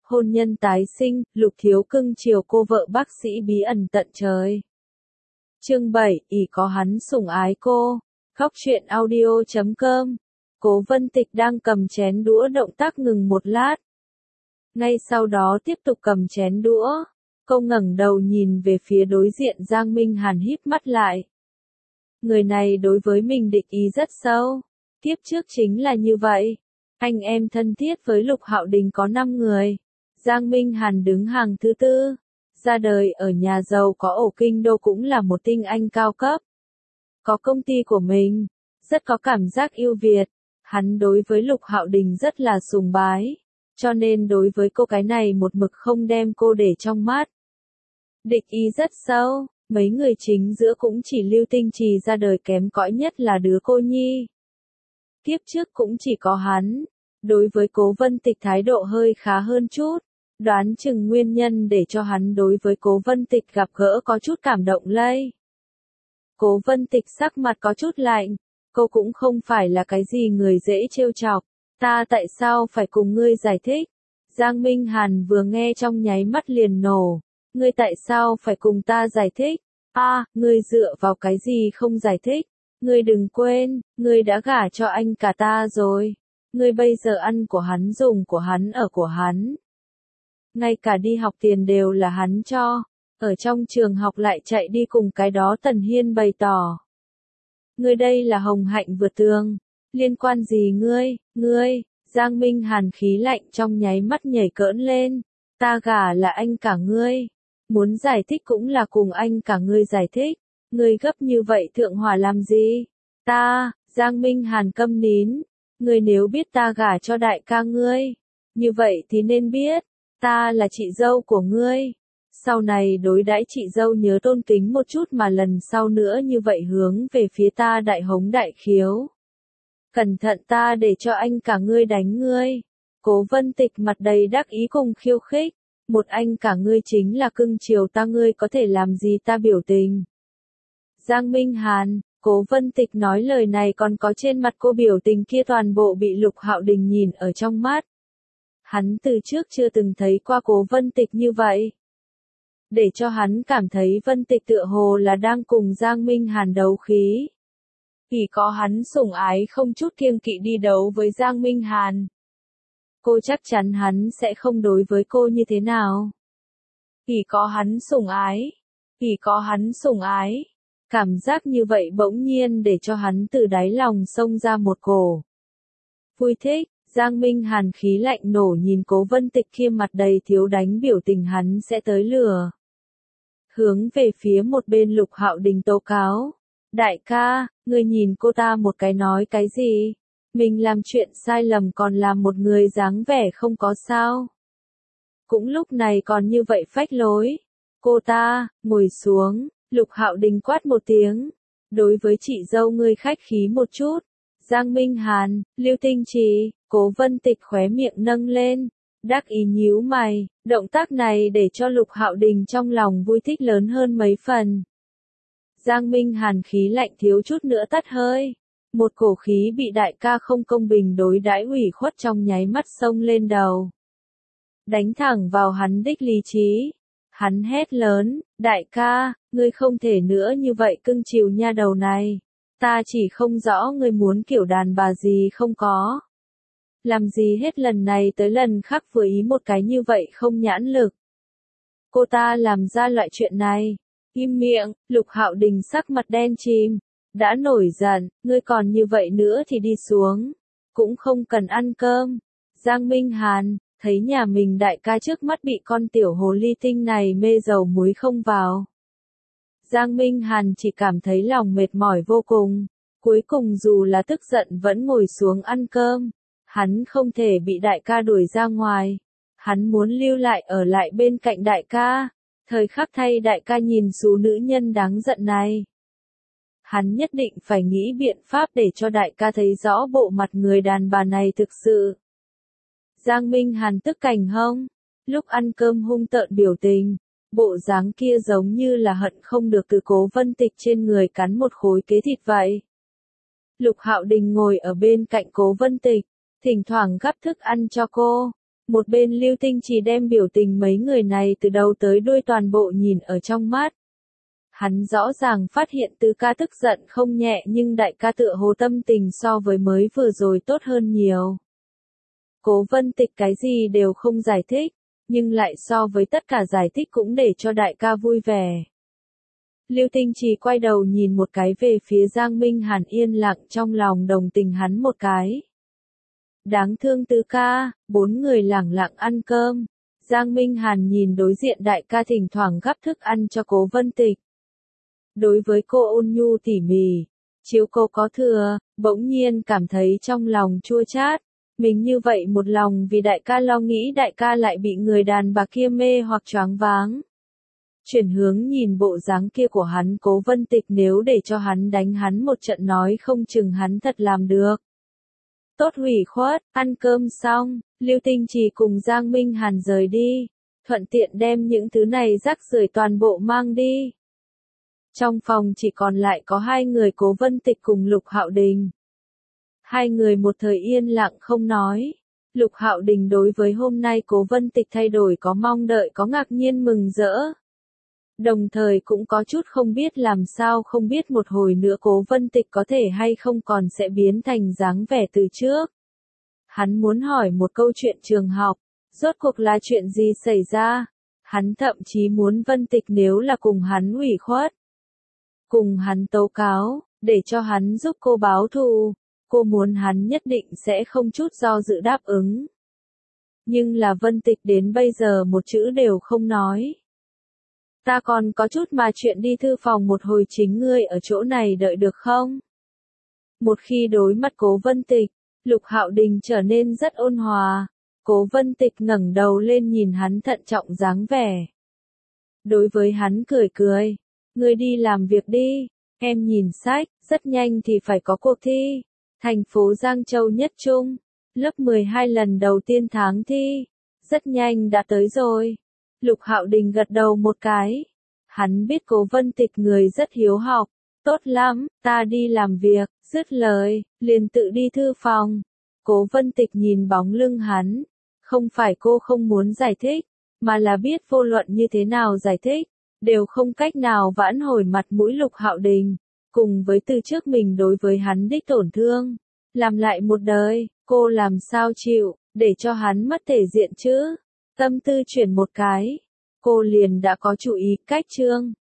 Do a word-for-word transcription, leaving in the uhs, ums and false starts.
hôn nhân tái sinh, Lục Thiếu cưng chiều cô vợ bác sĩ bí ẩn tận trời. Chương bảy, ỷ có hắn sủng ái cô. Khóc chuyện audio chấm com. Cố Vân Tịch đang cầm chén đũa động tác ngừng một lát. Ngay sau đó tiếp tục cầm chén đũa. Cô ngẩng đầu nhìn về phía đối diện Giang Minh Hàn híp mắt lại. Người này đối với mình địch ý rất sâu. Kiếp trước chính là như vậy. Anh em thân thiết với Lục Hạo Đình có năm người. Giang Minh Hàn đứng hàng thứ tư. Ra đời ở nhà giàu có ổ kinh đô cũng là một tinh anh cao cấp. Có công ty của mình. Rất có cảm giác yêu Việt. Hắn đối với Lục Hạo Đình rất là sùng bái. Cho nên đối với cô cái này một mực không đem cô để trong mắt. Địch ý rất sâu. Mấy người chính giữa cũng chỉ Lưu Tinh Trì ra đời kém cỏi nhất là đứa cô nhi. Kiếp trước cũng chỉ có hắn. Đối với Cố Vân Tịch thái độ hơi khá hơn chút. Đoán chừng nguyên nhân để cho hắn đối với Cố Vân Tịch gặp gỡ có chút cảm động lây. Cố Vân Tịch sắc mặt có chút lạnh. Cô cũng không phải là cái gì người dễ trêu chọc. Ta tại sao phải cùng ngươi giải thích? Giang Minh Hàn vừa nghe trong nháy mắt liền nổ. Ngươi tại sao phải cùng ta giải thích? A, à, ngươi dựa vào cái gì không giải thích? Ngươi đừng quên, ngươi đã gả cho anh cả ta rồi. Ngươi bây giờ ăn của hắn dùng của hắn ở của hắn. Ngay cả đi học tiền đều là hắn cho. Ở trong trường học lại chạy đi cùng cái đó Tần Hiên bày tỏ. Ngươi đây là hồng hạnh vượt tường. Liên quan gì ngươi, ngươi? Giang Minh Hàn khí lạnh trong nháy mắt nhảy cỡn lên. Ta gả là anh cả ngươi. Muốn giải thích cũng là cùng anh cả ngươi giải thích. Ngươi gấp như vậy thượng hỏa làm gì? Ta, Giang Minh Hàn câm nín. Ngươi nếu biết ta gả cho đại ca ngươi. Như vậy thì nên biết. Ta là chị dâu của ngươi. Sau này đối đãi chị dâu nhớ tôn kính một chút mà lần sau nữa như vậy hướng về phía ta đại hống đại khiếu. Cẩn thận ta để cho anh cả ngươi đánh ngươi. Cố Vân Tịch mặt đầy đắc ý cùng khiêu khích. Một anh cả ngươi chính là cưng chiều ta ngươi có thể làm gì ta biểu tình. Giang Minh Hàn, Cố Vân Tịch nói lời này còn có trên mặt cô biểu tình kia toàn bộ bị Lục Hạo Đình nhìn ở trong mắt. Hắn từ trước chưa từng thấy qua Cố Vân Tịch như vậy. Để cho hắn cảm thấy Vân Tịch tựa hồ là đang cùng Giang Minh Hàn đấu khí. Chỉ có hắn sủng ái không chút kiêng kỵ đi đấu với Giang Minh Hàn. Cô chắc chắn hắn sẽ không đối với cô như thế nào. Chỉ có hắn sủng ái. Chỉ có hắn sủng ái. Cảm giác như vậy bỗng nhiên để cho hắn từ đáy lòng xông ra một cổ. Vui thích, Giang Minh Hàn khí lạnh nổ nhìn Cố Vân Tịch kia mặt đầy thiếu đánh biểu tình hắn sẽ tới lừa. Hướng về phía một bên Lục Hạo Đình tố cáo. Đại ca, ngươi nhìn cô ta một cái nói cái gì? Mình làm chuyện sai lầm còn làm một người dáng vẻ không có sao. Cũng lúc này còn như vậy phách lối. Cô ta, ngồi xuống, Lục Hạo Đình quát một tiếng. Đối với chị dâu ngươi khách khí một chút. Giang Minh Hàn, Lưu Tinh Trì, Cố Vân Tịch khóe miệng nâng lên. Đắc ý nhíu mày, động tác này để cho Lục Hạo Đình trong lòng vui thích lớn hơn mấy phần. Giang Minh Hàn khí lạnh thiếu chút nữa tắt hơi. Một cổ khí bị đại ca không công bình đối đãi ủy khuất trong nháy mắt xông lên đầu. Đánh thẳng vào hắn đích lý trí. Hắn hét lớn, đại ca, ngươi không thể nữa như vậy cưng chiều nha đầu này. Ta chỉ không rõ ngươi muốn kiểu đàn bà gì không có. Làm gì hết lần này tới lần khác vừa ý một cái như vậy không nhãn lực. Cô ta làm ra loại chuyện này. Im miệng, Lục Hạo Đình sắc mặt đen chìm. Đã nổi giận, ngươi còn như vậy nữa thì đi xuống. Cũng không cần ăn cơm. Giang Minh Hàn, thấy nhà mình đại ca trước mắt bị con tiểu hồ ly tinh này mê dầu muối không vào. Giang Minh Hàn chỉ cảm thấy lòng mệt mỏi vô cùng. Cuối cùng dù là tức giận vẫn ngồi xuống ăn cơm. Hắn không thể bị đại ca đuổi ra ngoài. Hắn muốn lưu lại ở lại bên cạnh đại ca. Thời khắc thay đại ca nhìn số nữ nhân đáng giận này. Hắn nhất định phải nghĩ biện pháp để cho đại ca thấy rõ bộ mặt người đàn bà này thực sự. Giang Minh Hàn tức cảnh hông. Lúc ăn cơm hung tợn biểu tình. Bộ dáng kia giống như là hận không được từ Cố Vân Tịch trên người cắn một khối kế thịt vậy. Lục Hạo Đình ngồi ở bên cạnh Cố Vân Tịch. Thỉnh thoảng gắp thức ăn cho cô. Một bên Lưu Tinh Trì đem biểu tình mấy người này từ đầu tới đuôi toàn bộ nhìn ở trong mắt. Hắn rõ ràng phát hiện Tứ ca tức giận không nhẹ nhưng đại ca tựa hồ tâm tình so với mới vừa rồi tốt hơn nhiều. Cố Vân Tịch cái gì đều không giải thích, nhưng lại so với tất cả giải thích cũng để cho đại ca vui vẻ. Lưu Tinh Trì quay đầu nhìn một cái về phía Giang Minh Hàn yên lặng trong lòng đồng tình hắn một cái. Đáng thương Tứ ca, bốn người lẳng lặng ăn cơm. Giang Minh Hàn nhìn đối diện đại ca thỉnh thoảng gắp thức ăn cho Cố Vân Tịch. Đối với cô ôn nhu tỉ mỉ, chiếu cô có thừa, bỗng nhiên cảm thấy trong lòng chua chát. Mình như vậy một lòng vì đại ca lo nghĩ đại ca lại bị người đàn bà kia mê hoặc choáng váng. Chuyển hướng nhìn bộ dáng kia của hắn Cố Vân Tịch nếu để cho hắn đánh hắn một trận nói không chừng hắn thật làm được. Tốt hủy khuất, ăn cơm xong, Lưu Tinh Trì cùng Giang Minh Hàn rời đi, thuận tiện đem những thứ này rác rưởi toàn bộ mang đi. Trong phòng chỉ còn lại có hai người Cố Vân Tịch cùng Lục Hạo Đình. Hai người một thời yên lặng không nói. Lục Hạo Đình đối với hôm nay Cố Vân Tịch thay đổi có mong đợi có ngạc nhiên mừng rỡ. Đồng thời cũng có chút không biết làm sao không biết một hồi nữa Cố Vân Tịch có thể hay không còn sẽ biến thành dáng vẻ từ trước. Hắn muốn hỏi một câu chuyện trường học, rốt cuộc là chuyện gì xảy ra? Hắn thậm chí muốn Vân Tịch nếu là cùng hắn ủy khuất, cùng hắn tố cáo, để cho hắn giúp cô báo thù, cô muốn hắn nhất định sẽ không chút do dự đáp ứng. Nhưng là Vân Tịch đến bây giờ một chữ đều không nói. Ta còn có chút mà chuyện đi thư phòng một hồi chính ngươi ở chỗ này đợi được không? Một khi đối mặt Cố Vân Tịch, Lục Hạo Đình trở nên rất ôn hòa. Cố Vân Tịch ngẩng đầu lên nhìn hắn thận trọng dáng vẻ. Đối với hắn cười cười. Ngươi đi làm việc đi, em nhìn sách, rất nhanh thì phải có cuộc thi. Thành phố Giang Châu Nhất Trung, lớp mười hai lần đầu tiên tháng thi, rất nhanh đã tới rồi. Lục Hạo Đình gật đầu một cái. Hắn biết Cố Vân Tịch người rất hiếu học, tốt lắm, ta đi làm việc, dứt lời, liền tự đi thư phòng. Cố Vân Tịch nhìn bóng lưng hắn, không phải cô không muốn giải thích, mà là biết vô luận như thế nào giải thích, đều không cách nào vãn hồi mặt mũi Lục Hạo Đình, cùng với từ trước mình đối với hắn đích tổn thương, làm lại một đời, cô làm sao chịu, để cho hắn mất thể diện chứ? Tâm tư chuyển một cái, cô liền đã có chủ ý cách chương.